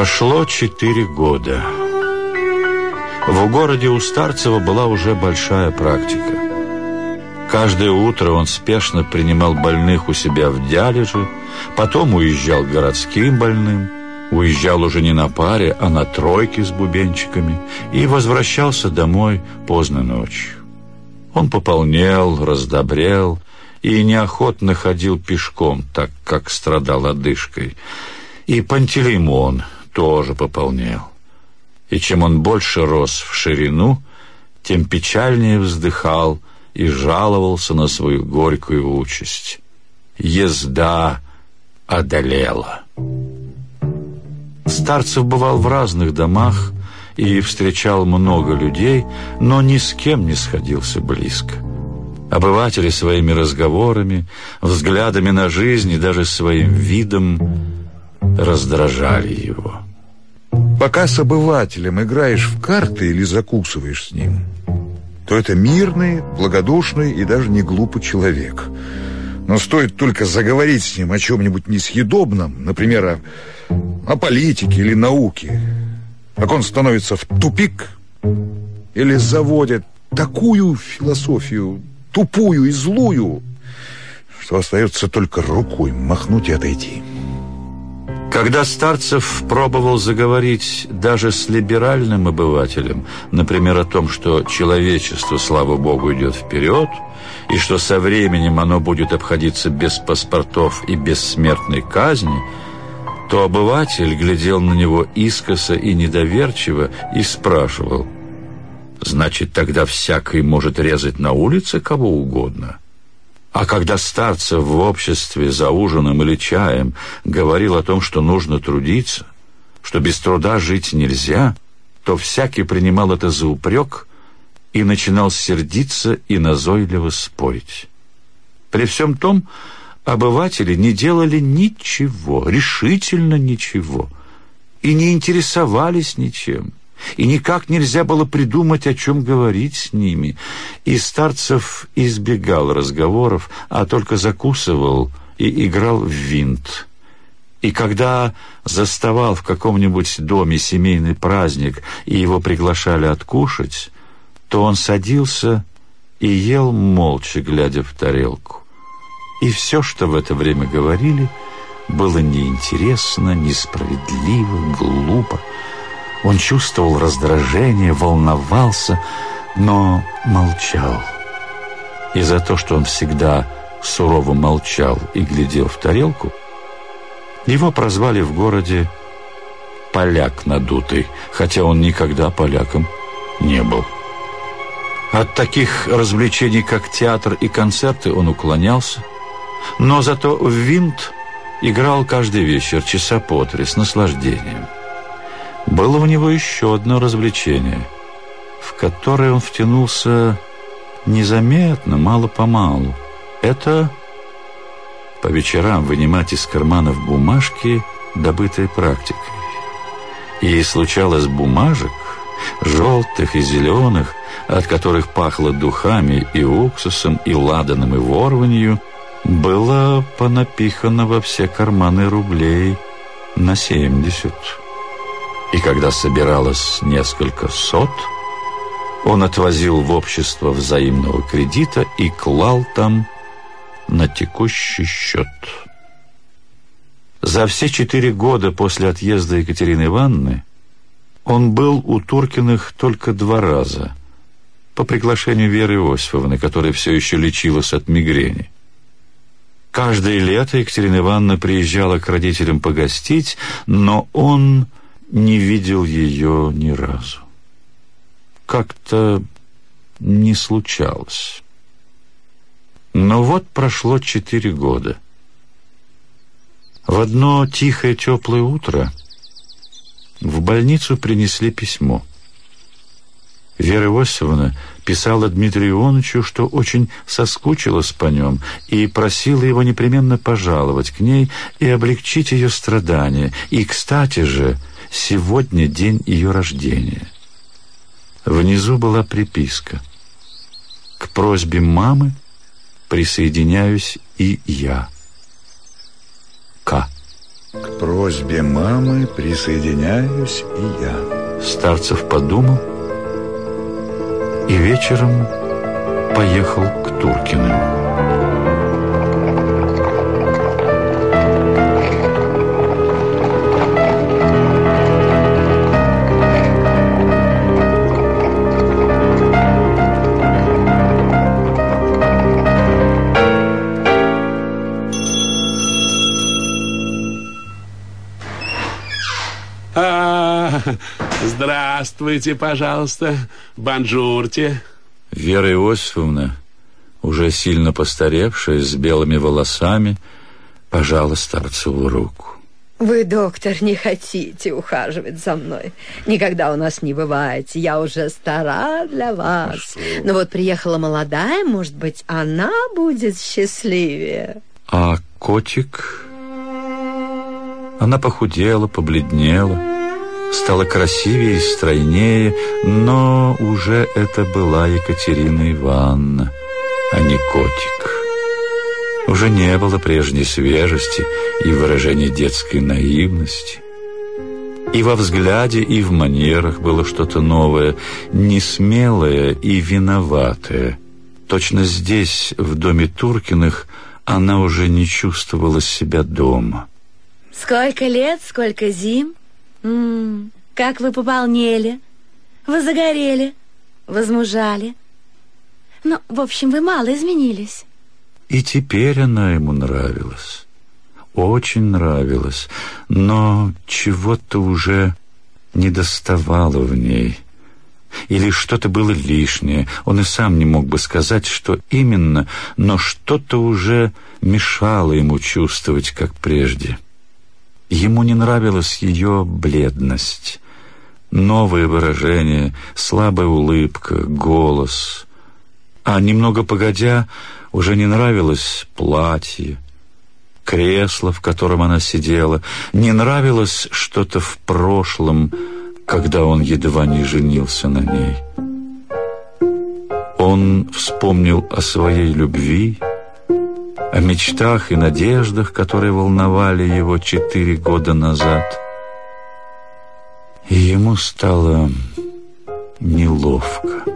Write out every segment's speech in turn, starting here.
Прошло 4 года. В городе у Старцева была уже большая практика. Каждое утро он спешно принимал больных у себя в Дялеже, потом уезжал к городским больным, уезжал уже не на паре, а на тройке с бубенчиками и возвращался домой поздно ночью. Он пополнел, раздобрел и неохотно ходил пешком, так как страдал одышкой. И Пантелеймон тоже пополнел. И чем он больше рос в ширину, тем печальнее вздыхал и жаловался на свою горькую участь. Езда одолела. Старцев бывал в разных домах и встречал много людей, но ни с кем не сходился близко. Обыватели своими разговорами, взглядами на жизнь и даже своим видом раздражали его. Пока с обывателем играешь в карты или закусываешь с ним, то это мирный, благодушный и даже не глупый человек. Но стоит только заговорить с ним о чем-нибудь несъедобном, например, о политике или науке, как он становится в тупик или заводит такую философию, тупую и злую, что остается только рукой махнуть и отойти. Когда Старцев пробовал заговорить даже с либеральным обывателем, например, о том, что человечество, слава богу, идет вперед, и что со временем оно будет обходиться без паспортов и без смертной казни, то обыватель глядел на него искоса и недоверчиво и спрашивал: «Значит, тогда всякий может резать на улице кого угодно?» А когда Старцев в обществе за ужином или чаем говорил о том, что нужно трудиться, что без труда жить нельзя, то всякий принимал это за упрек и начинал сердиться и назойливо спорить. При всем том, обыватели не делали ничего, решительно ничего, и не интересовались ничем. И никак нельзя было придумать, о чем говорить с ними. И Старцев избегал разговоров, а только закусывал и играл в винт. И когда заставал в каком-нибудь доме семейный праздник, и его приглашали откушать, то он садился и ел молча, глядя в тарелку. И все, что в это время говорили, было неинтересно, несправедливо, глупо. Он чувствовал раздражение, волновался, но молчал. И за то, что он всегда сурово молчал и глядел в тарелку, его прозвали в городе «поляк надутый», хотя он никогда поляком не был. От таких развлечений, как театр и концерты, он уклонялся, но зато в винт играл каждый вечер часа по 3 с наслаждением. Было у него еще одно развлечение, в которое он втянулся незаметно, мало-помалу. Это по вечерам вынимать из карманов бумажки, добытые практикой. И случалось бумажек, желтых и зеленых, от которых пахло духами и уксусом, и ладаном, и ворванью, было понапихано во все карманы рублей на 70. И когда собиралось несколько сот, он отвозил в общество взаимного кредита и клал там на текущий счет. За все 4 года после отъезда Екатерины Ивановны он был у Туркиных только 2 раза, по приглашению Веры Иосифовны, которая все еще лечилась от мигрени. Каждое лето Екатерина Ивановна приезжала к родителям погостить, но он не видел ее ни разу. Как-то не случалось. Но вот прошло 4 года. В одно тихое теплое утро в больницу принесли письмо. Вера Иосифовна писала Дмитрию Ионычу, что очень соскучилась по нем и просила его непременно пожаловать к ней и облегчить ее страдания. И, кстати же, сегодня день ее рождения. Внизу была приписка: «К просьбе мамы присоединяюсь и я. К». К просьбе мамы присоединяюсь и я. Старцев подумал и вечером поехал к Туркиным. Здравствуйте, пожалуйста. Бонжурте. Вера Иосифовна, уже сильно постаревшая, с белыми волосами, пожала Старцеву руку. Вы, доктор, не хотите ухаживать за мной. Никогда у нас не бываете. Я уже стара для вас. Но вот приехала молодая, может быть, она будет счастливее. А котик? Она похудела, побледнела, стала красивее и стройнее, но уже это была Екатерина Ивановна, а не котик. Уже не было прежней свежести и выражения детской наивности. И во взгляде, и в манерах было что-то новое, несмелое и виноватое. Точно здесь, в доме Туркиных, она уже не чувствовала себя дома. Сколько лет, сколько зим. Как вы пополнели, вы загорели, возмужали. Ну, в общем, вы мало изменились. И теперь она ему нравилась, очень нравилась, но чего-то уже недоставало в ней. Или что-то было лишнее, он и сам не мог бы сказать, что именно, но что-то уже мешало ему чувствовать, как прежде. Ему не нравилась ее бледность, новые выражения, слабая улыбка, голос. А немного погодя, уже не нравилось платье, кресло, в котором она сидела, не нравилось что-то в прошлом, когда он едва не женился на ней. Он вспомнил о своей любви, о мечтах и надеждах, которые волновали его 4 года назад. И ему стало неловко.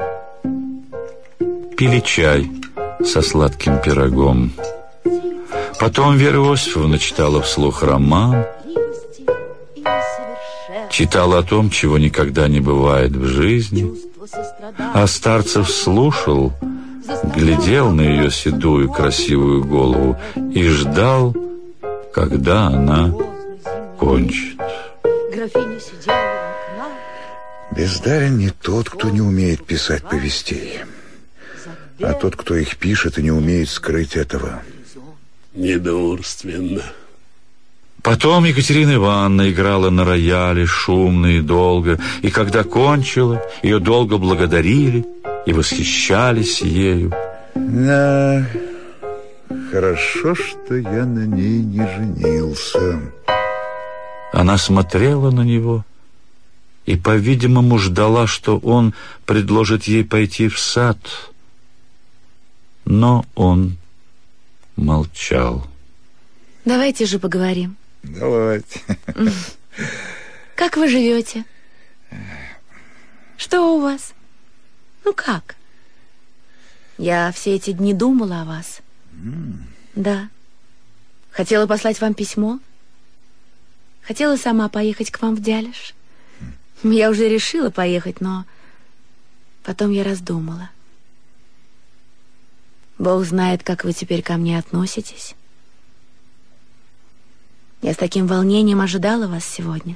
Пили чай со сладким пирогом. Потом Вера Иосифовна читала вслух роман, читала о том, чего никогда не бывает в жизни, а Старцев слушал, глядел на ее седую красивую голову и ждал, когда она кончит. Бездарен не тот, кто не умеет писать повестей, а тот, кто их пишет и не умеет скрыть этого. Недурственно. Потом Екатерина Ивановна играла на рояле шумно и долго, и когда кончила, ее долго благодарили и восхищались ею. Да, хорошо, что я на ней не женился. Она смотрела на него и, по-видимому, ждала, что он предложит ей пойти в сад. Но он молчал. Давайте же поговорим. Давайте. Как вы живете? Что у вас? Ну как? Я все эти дни думала о вас. Да. Хотела послать вам письмо. Хотела сама поехать к вам в Дялиш. Я уже решила поехать, но потом я раздумала. Бог знает, как вы теперь ко мне относитесь. Я с таким волнением ожидала вас сегодня.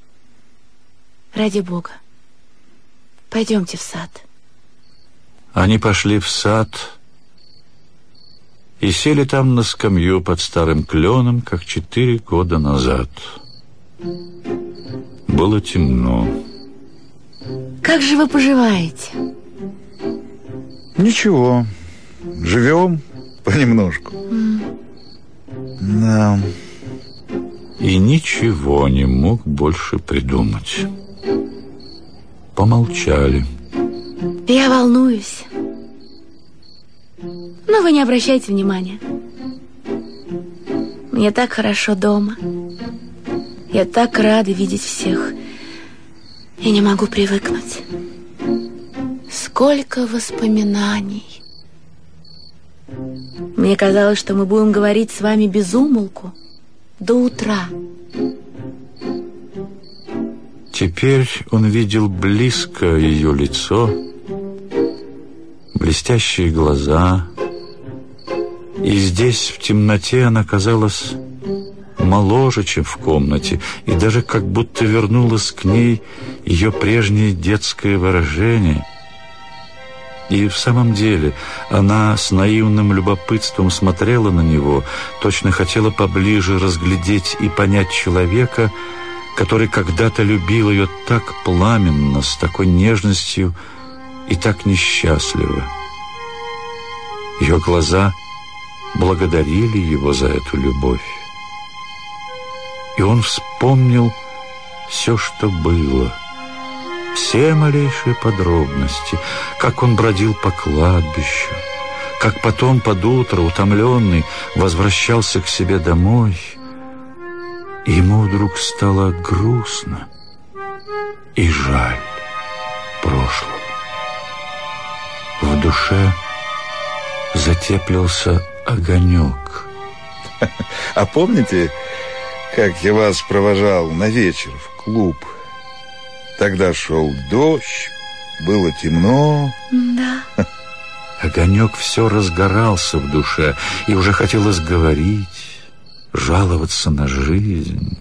Ради Бога, пойдемте в сад. Они пошли в сад и сели там на скамью под старым кленом, как 4 года назад. Было темно. Как же вы поживаете? Ничего, живем понемножку. Да. И ничего не мог больше придумать. Помолчали. Я волнуюсь. Но вы не обращайте внимания. Мне так хорошо дома. Я так рада видеть всех. Я не могу привыкнуть. Сколько воспоминаний. Мне казалось, что мы будем говорить с вами без умолку до утра. Теперь он видел близко ее лицо, блестящие глаза, и здесь в темноте она казалась моложе, чем в комнате, и даже как будто вернулось к ней ее прежнее детское выражение. И в самом деле она с наивным любопытством смотрела на него, точно хотела поближе разглядеть и понять человека, который когда-то любил ее так пламенно, с такой нежностью и так несчастливо. Ее глаза благодарили его за эту любовь. И он вспомнил все, что было, все малейшие подробности, как он бродил по кладбищу, как потом под утро, утомленный, возвращался к себе домой. И ему вдруг стало грустно и жаль прошлого. В душе затеплился огонек. А помните, как я вас провожал на вечер в клуб? Тогда шел дождь, было темно. Да. Огонек все разгорался в душе, и уже хотелось говорить, жаловаться на жизнь.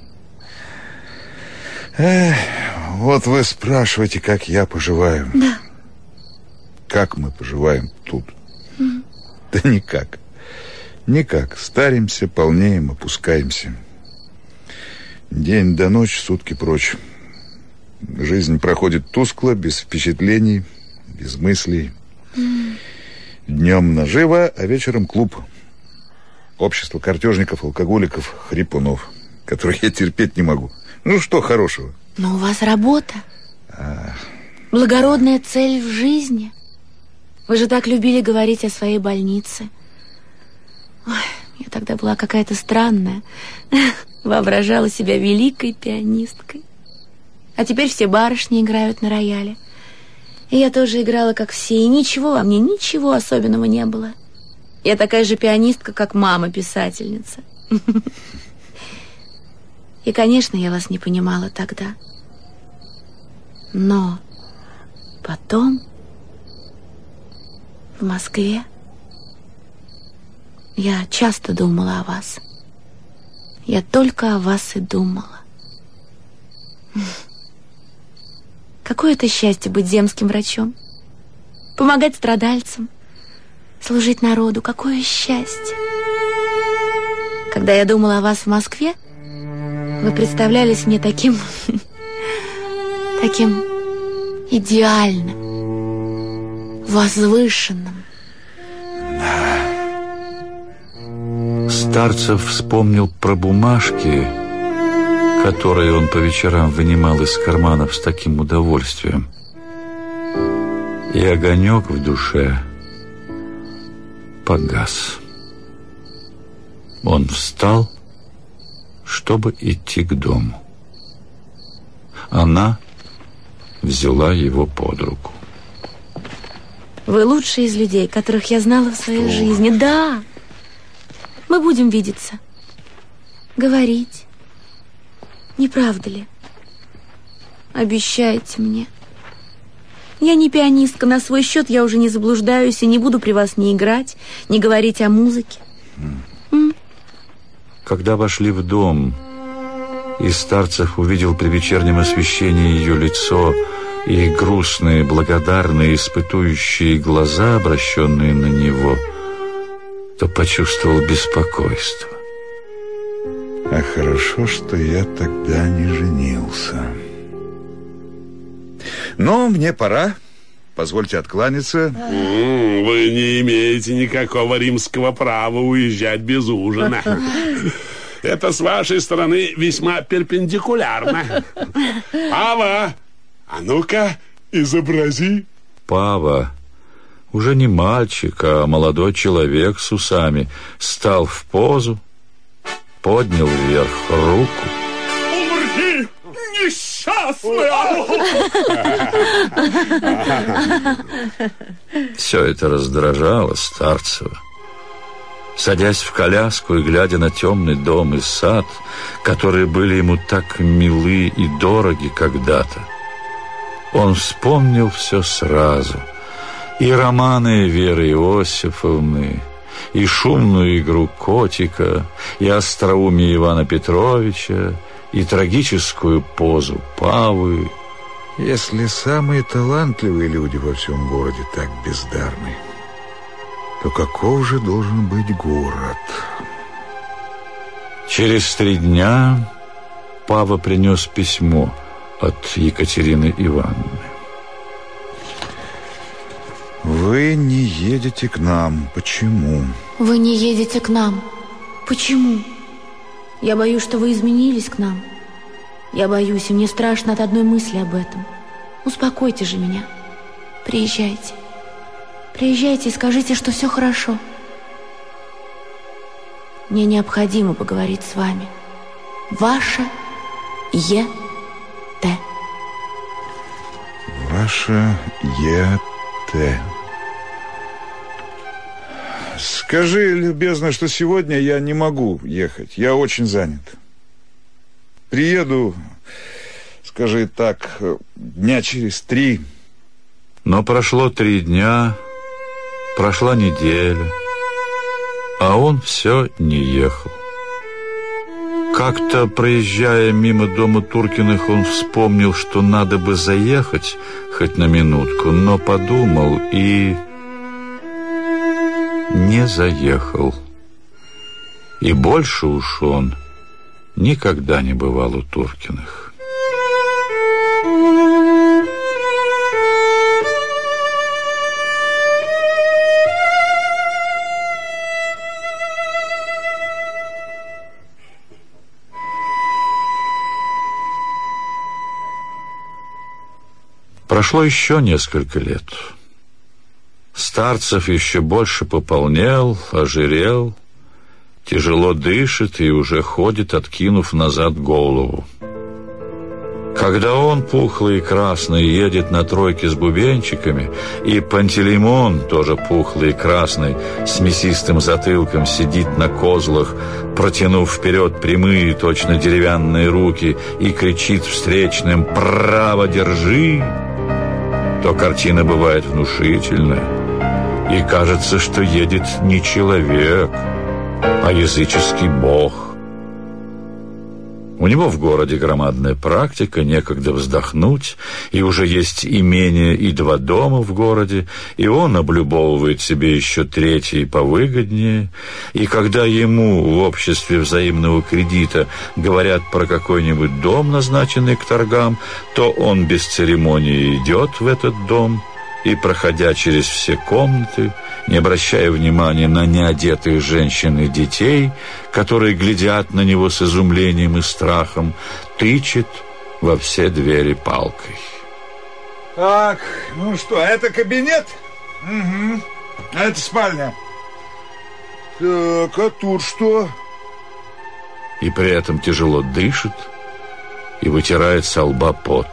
Вот вы спрашиваете, как я поживаю. Да. Как мы поживаем тут? Да никак. Никак. Старимся, полнеем, опускаемся. День до ночи, сутки прочь. Жизнь проходит тускло, без впечатлений, без мыслей. Днем наживо, а вечером клуб. Общество картежников, алкоголиков, хрипунов, которых я терпеть не могу. Ну, что хорошего? Но у вас работа. Благородная цель в жизни. Вы же так любили говорить о своей больнице. Ой, я тогда была какая-то странная. Воображала себя великой пианисткой. А теперь все барышни играют на рояле. И я тоже играла, как все, и ничего во мне, ничего особенного не было. Я такая же пианистка, как мама-писательница. И, конечно, я вас не понимала тогда. Но потом в Москве я часто думала о вас. Я только о вас и думала. Какое это счастье быть земским врачом. Помогать страдальцам, служить народу. Какое счастье. Когда я думала о вас в Москве, вы представлялись мне таким идеальным, возвышенным. Старцев вспомнил про бумажки, которые он по вечерам вынимал из карманов с таким удовольствием. И огонек в душе погас. Он встал, чтобы идти к дому. Она взяла его под руку. Вы лучший из людей, которых я знала в своей жизни. Да, мы будем видеться, говорить. Не правда ли? Обещайте мне. Я не пианистка, на свой счет я уже не заблуждаюсь и не буду при вас ни играть, ни говорить о музыке. Когда вошли в дом, и Старцев увидел при вечернем освещении ее лицо и грустные, благодарные, испытующие глаза, обращенные на него, то почувствовал беспокойство. А хорошо, что я тогда не женился. Но мне пора. Позвольте откланяться. Вы не имеете никакого римского права уезжать без ужина. Это с вашей стороны весьма перпендикулярно. Пава, а ну-ка, изобрази. Пава, уже не мальчик, а молодой человек с усами, стал в позу, поднял вверх руку несчастная! Все это раздражало Старцева. Садясь в коляску и глядя на темный дом и сад, которые были ему так милы и дороги когда-то, он вспомнил все сразу. И романы Веры Иосифовны, и шумную игру котика, и остроумие Ивана Петровича, и трагическую позу Павы. Если самые талантливые люди во всем городе так бездарны, то каков же должен быть город? Через 3 дня Пава принес письмо от Екатерины Ивановны. Вы не едете к нам. Почему? Вы не едете к нам. Почему? Я боюсь, что вы изменились к нам. Я боюсь, и мне страшно от одной мысли об этом. Успокойте же меня. Приезжайте. Приезжайте и скажите, что все хорошо. Мне необходимо поговорить с вами. Ваша Е.Т. Ваша Е.Т. Скажи, любезно, что сегодня я не могу ехать. Я очень занят. Приеду, скажи так, дня через 3. Но прошло 3 дня, прошла неделя, а он все не ехал. Как-то, проезжая мимо дома Туркиных, он вспомнил, что надо бы заехать хоть на минутку, но подумал и не заехал. И больше уж он никогда не бывал у Туркиных. Прошло еще несколько лет. Старцев еще больше пополнел, ожирел, тяжело дышит и уже ходит, откинув назад голову. Когда он, пухлый и красный, едет на тройке с бубенчиками, и Пантелеймон, тоже пухлый и красный, с мясистым затылком, сидит на козлах, протянув вперед прямые, точно деревянные руки, и кричит встречным «Право держи!», то картина бывает внушительная, и кажется, что едет не человек, а языческий бог. У него в городе громадная практика, некогда вздохнуть, и уже есть имение и 2 дома в городе, и он облюбовывает себе еще 3-й повыгоднее, и когда ему в обществе взаимного кредита говорят про какой-нибудь дом, назначенный к торгам, то он без церемонии идет в этот дом, и, проходя через все комнаты, не обращая внимания на неодетых женщин и детей, которые глядят на него с изумлением и страхом, тычет во все двери палкой. Так, ну что, это кабинет? Угу. А это спальня. Так, а тут что? И при этом тяжело дышит и вытирает со лба пот.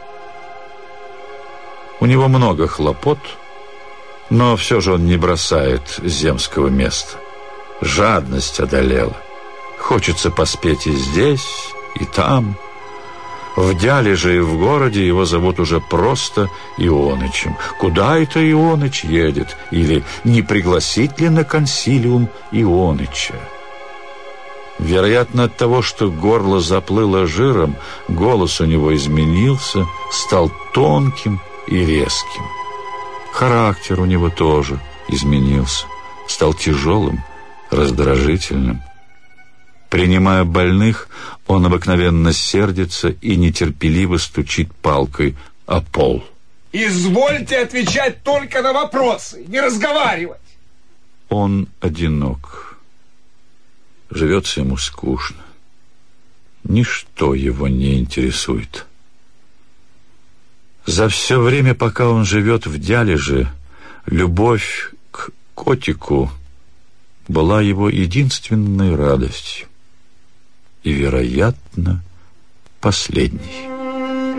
У него много хлопот, но все же он не бросает земского места. Жадность одолела. Хочется поспеть и здесь, и там. В Дяле же и в городе его зовут уже просто Ионычем. Куда это Ионыч едет? Или не пригласить ли на консилиум Ионыча? Вероятно, от того, что горло заплыло жиром, голос у него изменился, стал тонким и резким. Характер у него тоже изменился, стал тяжелым, раздражительным. Принимая больных, он обыкновенно сердится и нетерпеливо стучит палкой о пол. Извольте отвечать только на вопросы, не разговаривать. Он одинок. Живется ему скучно. Ничто его не интересует. За все время, пока он живет в Дялеже, любовь к котику была его единственной радостью и, вероятно, последней.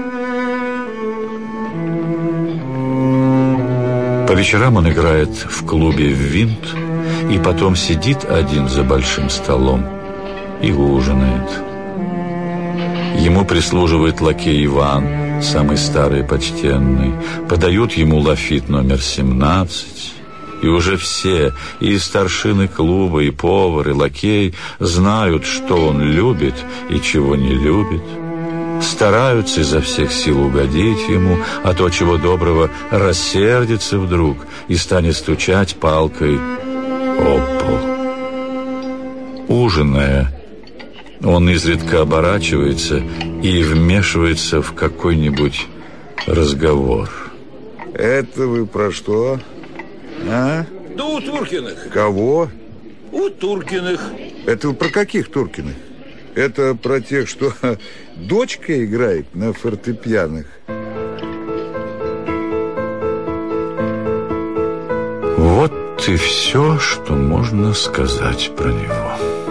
По вечерам он играет в клубе в винт и потом сидит один за большим столом и ужинает. Ему прислуживает лакей Иван, самый старый и почтенный. Подают ему лафит номер 17. И уже все, и старшины клуба, и повар, и лакей, знают, что он любит и чего не любит. Стараются изо всех сил угодить ему, а то, чего доброго, рассердится вдруг и станет стучать палкой об пол. Ужиная, он изредка оборачивается и вмешивается в какой-нибудь разговор. Это вы про что? А? Да у Туркиных. Кого? У Туркиных. Это вы про каких Туркиных? Это про тех, что дочка играет на фортепианах? Вот и все, что можно сказать про него.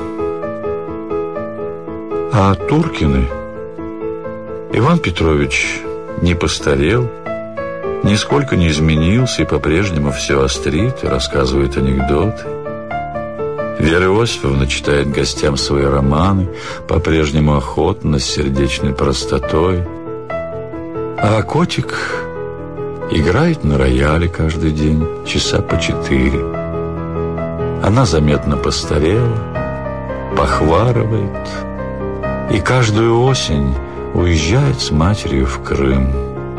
А Туркины? Иван Петрович не постарел, нисколько не изменился и по-прежнему все острит и рассказывает анекдоты. Вера Иосифовна читает гостям свои романы, по-прежнему охотно, с сердечной простотой. А котик играет на рояле каждый день, часа по 4. Она заметно постарела, похварывает и каждую осень уезжает с матерью в Крым.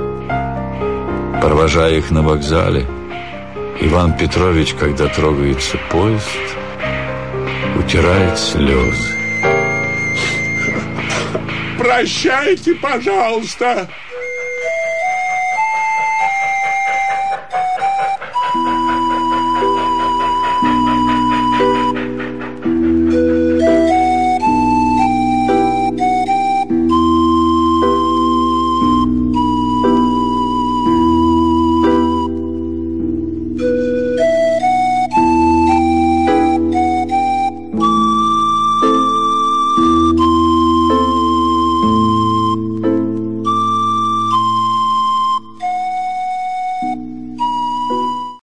Провожая их на вокзале, Иван Петрович, когда трогается поезд, утирает слезы. Прощайте, пожалуйста.